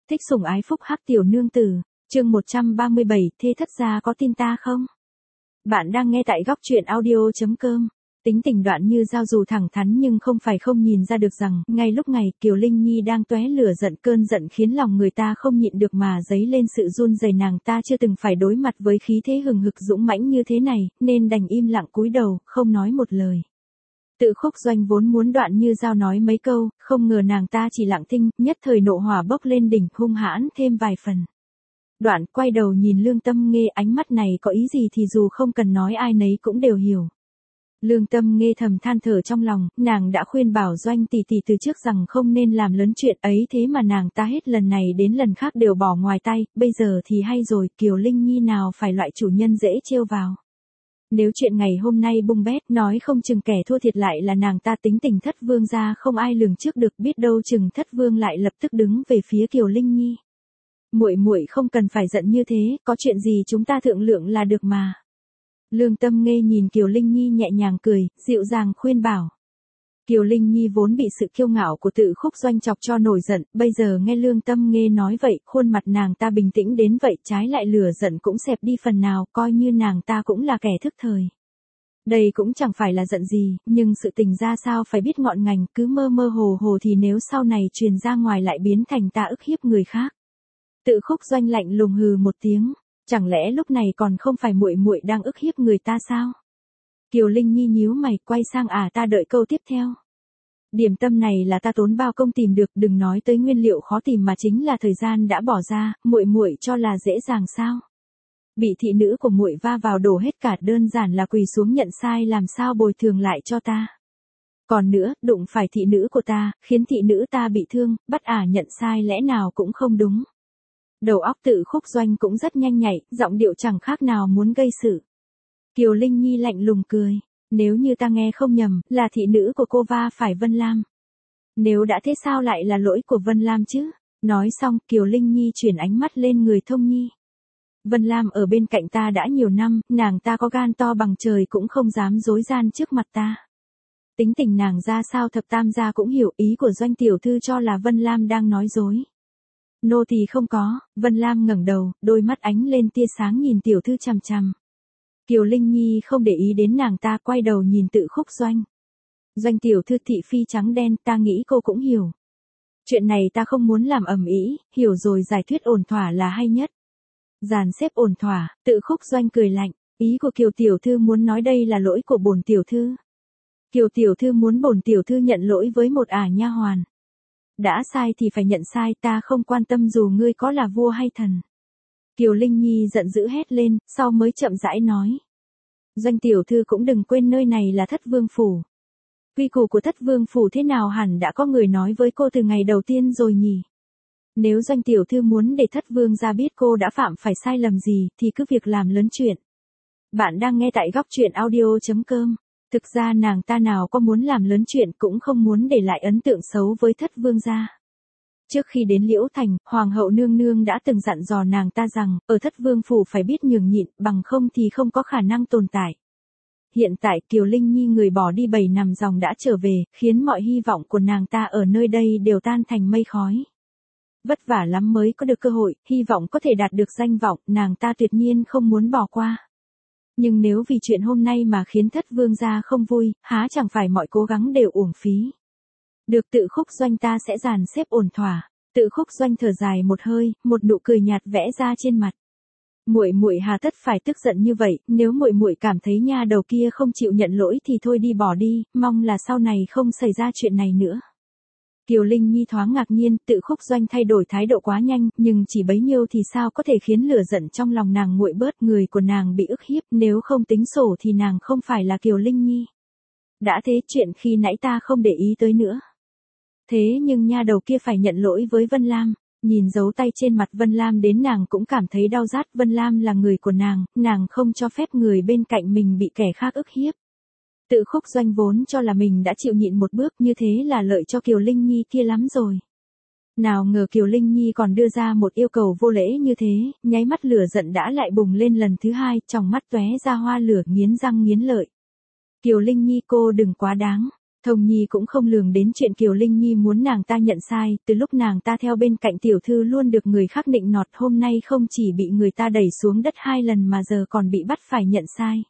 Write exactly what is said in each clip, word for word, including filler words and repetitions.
Thích sủng ái phúc hắc tiểu nương tử, chương một trăm ba mươi bảy, thê thất gia có tin ta không? Bạn đang nghe tại góc truyện audio.com. Tính tình Đoạn Như Giao dù thẳng thắn nhưng không phải không nhìn ra được rằng, ngay lúc này Kiều Linh Nhi đang tóe lửa giận, cơn giận khiến lòng người ta không nhịn được mà dấy lên sự run rẩy. Nàng ta chưa từng phải đối mặt với khí thế hừng hực dũng mãnh như thế này, nên đành im lặng cúi đầu, không nói một lời. Tự Khúc Doanh vốn muốn Đoạn Như Giao nói mấy câu, không ngờ nàng ta chỉ lặng thinh, nhất thời nộ hỏa bốc lên đỉnh, hung hãn thêm vài phần. Đoạn quay đầu nhìn Lương Tâm Nghê, ánh mắt này có ý gì thì dù không cần nói ai nấy cũng đều hiểu. Lương Tâm Nghê thầm than thở trong lòng, nàng đã khuyên bảo Doanh tỷ tỷ từ trước rằng không nên làm lớn chuyện ấy, thế mà nàng ta hết lần này đến lần khác đều bỏ ngoài tay, bây giờ thì hay rồi, Kiều Linh Nhi nào phải loại chủ nhân dễ trêu vào. Nếu chuyện ngày hôm nay bung bét, nói không chừng kẻ thua thiệt lại là nàng ta. Tính tình Thất Vương gia không ai lường trước được, biết đâu chừng Thất Vương lại lập tức đứng về phía Kiều Linh Nhi. Muội muội không cần phải giận như thế, có chuyện gì chúng ta thương lượng là được mà. Lương Tâm Nghê nhìn Kiều Linh Nhi nhẹ nhàng cười, dịu dàng khuyên bảo. Kiều Linh Nhi vốn bị sự kiêu ngạo của Tự Khúc Doanh chọc cho nổi giận, bây giờ nghe Lương Tâm Nghê nói vậy, khuôn mặt nàng ta bình tĩnh đến vậy, trái lại lửa giận cũng xẹp đi phần nào, coi như nàng ta cũng là kẻ thức thời. Đây cũng chẳng phải là giận gì, nhưng sự tình ra sao phải biết ngọn ngành, cứ mơ mơ hồ hồ thì nếu sau này truyền ra ngoài lại biến thành ta ức hiếp người khác. Tự Khúc Doanh lạnh lùng hừ một tiếng, chẳng lẽ lúc này còn không phải muội muội đang ức hiếp người ta sao? Kiều Linh Nhi nhíu mày, quay sang à ta đợi câu tiếp theo. Điểm tâm này là ta tốn bao công tìm được, đừng nói tới nguyên liệu khó tìm mà chính là thời gian đã bỏ ra, muội muội cho là dễ dàng sao? Bị thị nữ của muội va vào đổ hết cả, đơn giản là quỳ xuống nhận sai, làm sao bồi thường lại cho ta? Còn nữa, đụng phải thị nữ của ta, khiến thị nữ ta bị thương, bắt ả nhận sai lẽ nào cũng không đúng. Đầu óc Tự Khúc Doanh cũng rất nhanh nhạy, giọng điệu chẳng khác nào muốn gây sự. Kiều Linh Nhi lạnh lùng cười, nếu như ta nghe không nhầm, là thị nữ của cô va phải Vân Lam. Nếu đã thế sao lại là lỗi của Vân Lam chứ? Nói xong, Kiều Linh Nhi chuyển ánh mắt lên người Thông Nhi. Vân Lam ở bên cạnh ta đã nhiều năm, nàng ta có gan to bằng trời cũng không dám dối gian trước mặt ta. Tính tình nàng ra sao thập tam gia cũng hiểu, ý của Doanh tiểu thư cho là Vân Lam đang nói dối. Nô tỳ không có. Vân Lam ngẩng đầu, đôi mắt ánh lên tia sáng nhìn tiểu thư chằm chằm. Kiều Linh Nhi không để ý đến nàng ta, quay đầu nhìn Tự Khúc Doanh. Doanh tiểu thư thị phi trắng đen, ta nghĩ cô cũng hiểu. Chuyện này ta không muốn làm ầm ĩ, hiểu rồi, giải thuyết ổn thỏa là hay nhất. Dàn xếp ổn thỏa. Tự Khúc Doanh cười lạnh, ý của Kiều tiểu thư muốn nói đây là lỗi của bổn tiểu thư. Kiều tiểu thư muốn bổn tiểu thư nhận lỗi với một ả nha hoàn. Đã sai thì phải nhận sai, ta không quan tâm dù ngươi có là vua hay thần. Kiều Linh Nhi giận dữ hét lên, sau mới chậm rãi nói. Doanh tiểu thư cũng đừng quên nơi này là Thất Vương Phủ. Quy củ của Thất Vương Phủ thế nào hẳn đã có người nói với cô từ ngày đầu tiên rồi nhỉ. Nếu Doanh tiểu thư muốn để Thất Vương gia biết cô đã phạm phải sai lầm gì, thì cứ việc làm lớn chuyện. Bạn đang nghe tại góc truyện audio.com. Thực ra nàng ta nào có muốn làm lớn chuyện, cũng không muốn để lại ấn tượng xấu với Thất Vương gia. Trước khi đến Liễu Thành, Hoàng hậu nương nương đã từng dặn dò nàng ta rằng, ở Thất Vương Phủ phải biết nhường nhịn, bằng không thì không có khả năng tồn tại. Hiện tại Kiều Linh Nhi người bỏ đi bảy năm dòng đã trở về, khiến mọi hy vọng của nàng ta ở nơi đây đều tan thành mây khói. Vất vả lắm mới có được cơ hội, hy vọng có thể đạt được danh vọng, nàng ta tuyệt nhiên không muốn bỏ qua. Nhưng nếu vì chuyện hôm nay mà khiến Thất Vương gia không vui, há chẳng phải mọi cố gắng đều uổng phí. Được, Tự Khúc Doanh ta sẽ dàn xếp ổn thỏa. Tự Khúc Doanh thở dài một hơi, một nụ cười nhạt vẽ ra trên mặt. Muội muội hà tất phải tức giận như vậy, nếu muội muội cảm thấy nha đầu kia không chịu nhận lỗi thì thôi đi, bỏ đi, mong là sau này không xảy ra chuyện này nữa. Kiều Linh Nhi thoáng ngạc nhiên, Tự Khúc Doanh thay đổi thái độ quá nhanh, nhưng chỉ bấy nhiêu thì sao có thể khiến lửa giận trong lòng nàng nguội bớt. Người của nàng bị ức hiếp, nếu không tính sổ thì nàng không phải là Kiều Linh Nhi. Đã thế, chuyện khi nãy ta không để ý tới nữa. Thế nhưng nha đầu kia phải nhận lỗi với Vân Lam. Nhìn dấu tay trên mặt Vân Lam đến nàng cũng cảm thấy đau rát. Vân Lam là người của nàng, nàng không cho phép người bên cạnh mình bị kẻ khác ức hiếp. Tự Khúc Doanh vốn cho là mình đã chịu nhịn một bước, như thế là lợi cho Kiều Linh Nhi kia lắm rồi. Nào ngờ Kiều Linh Nhi còn đưa ra một yêu cầu vô lễ như thế, nháy mắt lửa giận đã lại bùng lên lần thứ hai, trong mắt tóe ra hoa lửa, nghiến răng nghiến lợi. Kiều Linh Nhi cô đừng quá đáng. Thông Nhi cũng không lường đến chuyện Kiều Linh Nhi muốn nàng ta nhận sai, từ lúc nàng ta theo bên cạnh tiểu thư luôn được người khác nịnh nọt, hôm nay không chỉ bị người ta đẩy xuống đất hai lần mà giờ còn bị bắt phải nhận sai.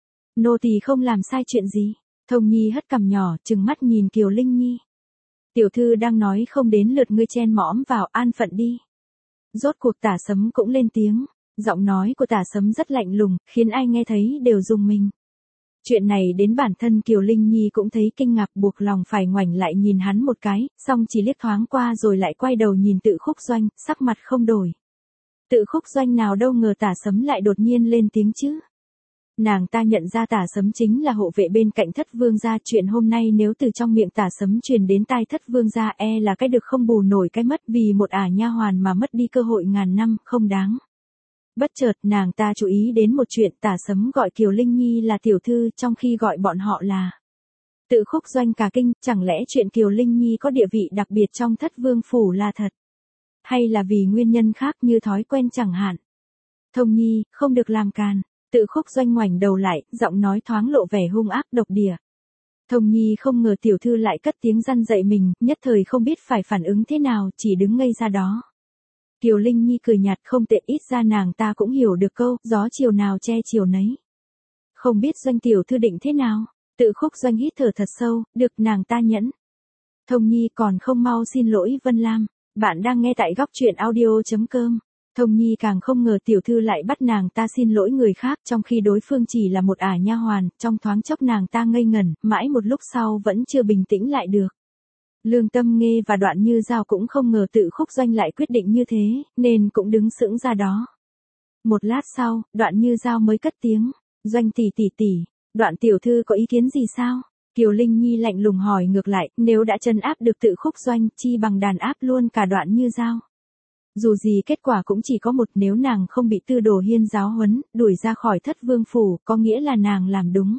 Nô tỳ không làm sai chuyện gì. Thông Nhi hất cằm nhỏ, trừng mắt nhìn Kiều Linh Nhi. Tiểu thư đang nói không đến lượt ngươi chen mõm vào, an phận đi. Rốt cuộc Tả Sấm cũng lên tiếng, giọng nói của Tả Sấm rất lạnh lùng, khiến ai nghe thấy đều rùng mình. Chuyện này đến bản thân Kiều Linh Nhi cũng thấy kinh ngạc, buộc lòng phải ngoảnh lại nhìn hắn một cái, xong chỉ liếc thoáng qua rồi lại quay đầu nhìn Tự Khúc Doanh, sắc mặt không đổi. Tự Khúc Doanh nào đâu ngờ Tả Sấm lại đột nhiên lên tiếng chứ. Nàng ta nhận ra Tả Sấm chính là hộ vệ bên cạnh Thất Vương gia, chuyện hôm nay nếu từ trong miệng Tả Sấm truyền đến tai Thất Vương gia e là cái được không bù nổi cái mất, vì một ả nha hoàn mà mất đi cơ hội ngàn năm, không đáng. Bất chợt nàng ta chú ý đến một chuyện, Tả Sấm gọi Kiều Linh Nhi là tiểu thư trong khi gọi bọn họ là Tự Khúc Doanh cả kinh, chẳng lẽ chuyện Kiều Linh Nhi có địa vị đặc biệt trong Thất Vương phủ là thật? Hay là vì nguyên nhân khác như thói quen chẳng hạn? Thông Nhi, không được làm càn. Tự Khúc Doanh ngoảnh đầu lại, giọng nói thoáng lộ vẻ hung ác độc địa. Thông Nhi không ngờ tiểu thư lại cất tiếng răn dạy mình, nhất thời không biết phải phản ứng thế nào, chỉ đứng ngây ra đó. Kiều Linh Nhi cười nhạt, không tệ, ít ra nàng ta cũng hiểu được câu, gió chiều nào che chiều nấy. Không biết Doanh tiểu thư định thế nào? Tự Khúc Doanh hít thở thật sâu, được, nàng ta nhẫn. Thông Nhi còn không mau xin lỗi Vân Lam. Bạn đang nghe tại góc truyện audio chấm com. Thông Nhi càng không ngờ tiểu thư lại bắt nàng ta xin lỗi người khác, trong khi đối phương chỉ là một ả nha hoàn, trong thoáng chốc nàng ta ngây ngẩn, mãi một lúc sau vẫn chưa bình tĩnh lại được. Lương Tâm Nghê và Đoạn Như Giao cũng không ngờ Tự Khúc Doanh lại quyết định như thế, nên cũng đứng sững ra đó. Một lát sau, Đoạn Như Giao mới cất tiếng, Doanh tỷ tỷ tỷ, Đoạn tiểu thư có ý kiến gì sao? Kiều Linh Nhi lạnh lùng hỏi ngược lại, nếu đã trấn áp được Tự Khúc Doanh, chi bằng đàn áp luôn cả Đoạn Như Giao. Dù gì kết quả cũng chỉ có một, nếu nàng không bị Tư Đồ Hiên giáo huấn, đuổi ra khỏi Thất Vương phủ, có nghĩa là nàng làm đúng.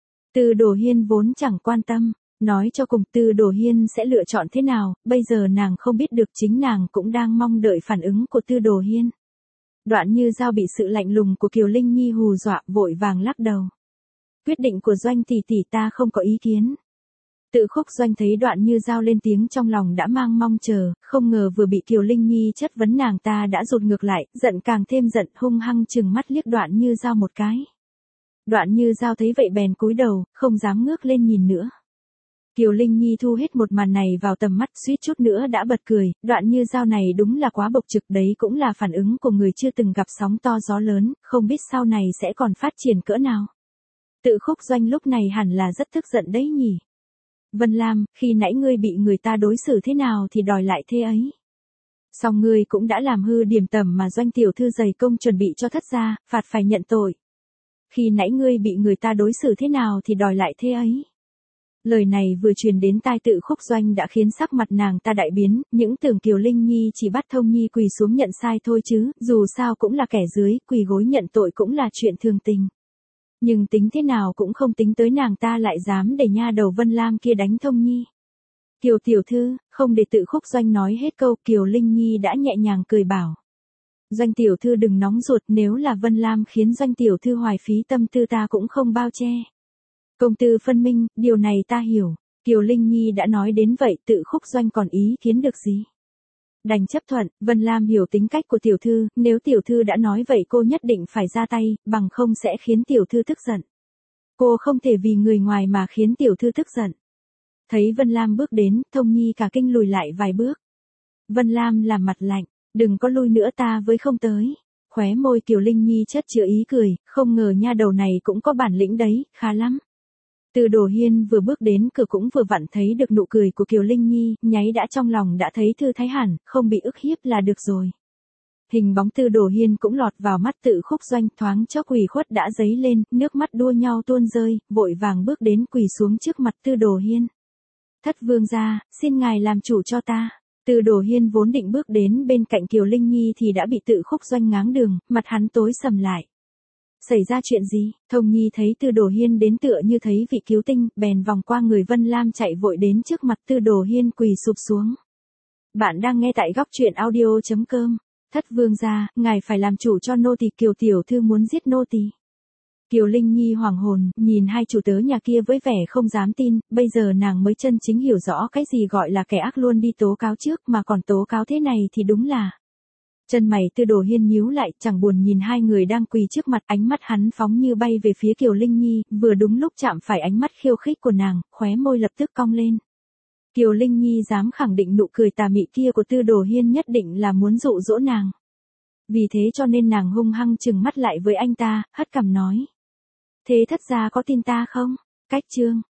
Tư Đồ Hiên vốn chẳng quan tâm, nói cho cùng Tư Đồ Hiên sẽ lựa chọn thế nào, bây giờ nàng không biết được, chính nàng cũng đang mong đợi phản ứng của Tư Đồ Hiên. Đoạn Như Giao bị sự lạnh lùng của Kiều Linh Nhi hù dọa, vội vàng lắc đầu. Quyết định của Doanh tỷ tỷ ta không có ý kiến. Tự Khúc Doanh thấy Đoạn Như Giao lên tiếng trong lòng đã mang mong chờ, không ngờ vừa bị Kiều Linh Nhi chất vấn nàng ta đã rụt ngược lại, giận càng thêm giận, hung hăng trừng mắt liếc Đoạn Như Giao một cái. Đoạn Như Giao thấy vậy bèn cúi đầu, không dám ngước lên nhìn nữa. Kiều Linh Nhi thu hết một màn này vào tầm mắt, suýt chút nữa đã bật cười, Đoạn Như Giao này đúng là quá bộc trực, đấy cũng là phản ứng của người chưa từng gặp sóng to gió lớn, không biết sau này sẽ còn phát triển cỡ nào. Tự Khúc Doanh lúc này hẳn là rất tức giận đấy nhỉ. Vân Lam, khi nãy ngươi bị người ta đối xử thế nào thì đòi lại thế ấy. Song ngươi cũng đã làm hư điểm tầm mà Doanh tiểu thư dày công chuẩn bị cho Thất gia, phạt phải nhận tội. Khi nãy ngươi bị người ta đối xử thế nào thì đòi lại thế ấy. Lời này vừa truyền đến tai Tự Khúc Doanh đã khiến sắc mặt nàng ta đại biến, những tưởng Kiều Linh Nhi chỉ bắt Thông Nhi quỳ xuống nhận sai thôi chứ, dù sao cũng là kẻ dưới, quỳ gối nhận tội cũng là chuyện thường tình. Nhưng tính thế nào cũng không tính tới nàng ta lại dám để nha đầu Vân Lam kia đánh Thông Nhi. Kiều tiểu thư, không để Tự Khúc Doanh nói hết câu, Kiều Linh Nhi đã nhẹ nhàng cười bảo. Doanh tiểu thư đừng nóng ruột, nếu là Vân Lam khiến Doanh tiểu thư hoài phí tâm tư ta cũng không bao che. Công tư phân minh, điều này ta hiểu. Kiều Linh Nhi đã nói đến vậy, Tự Khúc Doanh còn ý kiến được gì? Đành chấp thuận, Vân Lam hiểu tính cách của tiểu thư, nếu tiểu thư đã nói vậy cô nhất định phải ra tay, bằng không sẽ khiến tiểu thư tức giận. Cô không thể vì người ngoài mà khiến tiểu thư tức giận. Thấy Vân Lam bước đến, Thông Nhi cả kinh lùi lại vài bước. Vân Lam làm mặt lạnh, đừng có lui nữa, ta với không tới. Khóe môi Kiều Linh Nhi chất chứa ý cười, không ngờ nha đầu này cũng có bản lĩnh đấy, khá lắm. Tư Đồ Hiên vừa bước đến cửa cũng vừa vặn thấy được nụ cười của Kiều Linh Nhi, nháy đã trong lòng đã thấy thư thái hẳn, không bị ức hiếp là được rồi. Hình bóng Tư Đồ Hiên cũng lọt vào mắt Tự Khúc Doanh, thoáng chốc ủy khuất đã dấy lên, nước mắt đua nhau tuôn rơi, vội vàng bước đến quỳ xuống trước mặt Tư Đồ Hiên. Thất vương gia, xin ngài làm chủ cho ta. Tư Đồ Hiên vốn định bước đến bên cạnh Kiều Linh Nhi thì đã bị Tự Khúc Doanh ngáng đường, mặt hắn tối sầm lại. Xảy ra chuyện gì? Thông Nhi thấy Tư Đồ Hiên đến tựa như thấy vị cứu tinh, bèn vòng qua người Vân Lam chạy vội đến trước mặt Tư Đồ Hiên quỳ sụp xuống. Bạn đang nghe tại góc truyện audio chấm com. Thất vương gia, ngài phải làm chủ cho nô tỳ, Kiều tiểu thư muốn giết nô tỳ. Kiều Linh Nhi hoàng hồn, nhìn hai chủ tớ nhà kia với vẻ không dám tin, bây giờ nàng mới chân chính hiểu rõ cái gì gọi là kẻ ác luôn đi tố cáo trước mà còn tố cáo thế này thì đúng là. Chân mày Tư Đồ Hiên nhíu lại, chẳng buồn nhìn hai người đang quỳ trước mặt, ánh mắt hắn phóng như bay về phía Kiều Linh Nhi, vừa đúng lúc chạm phải ánh mắt khiêu khích của nàng, khóe môi lập tức cong lên. Kiều Linh Nhi dám khẳng định nụ cười tà mị kia của Tư Đồ Hiên nhất định là muốn dụ dỗ nàng. Vì thế cho nên nàng hung hăng trừng mắt lại với anh ta, hất cằm nói. Thế thất gia có tin ta không? Cách chương.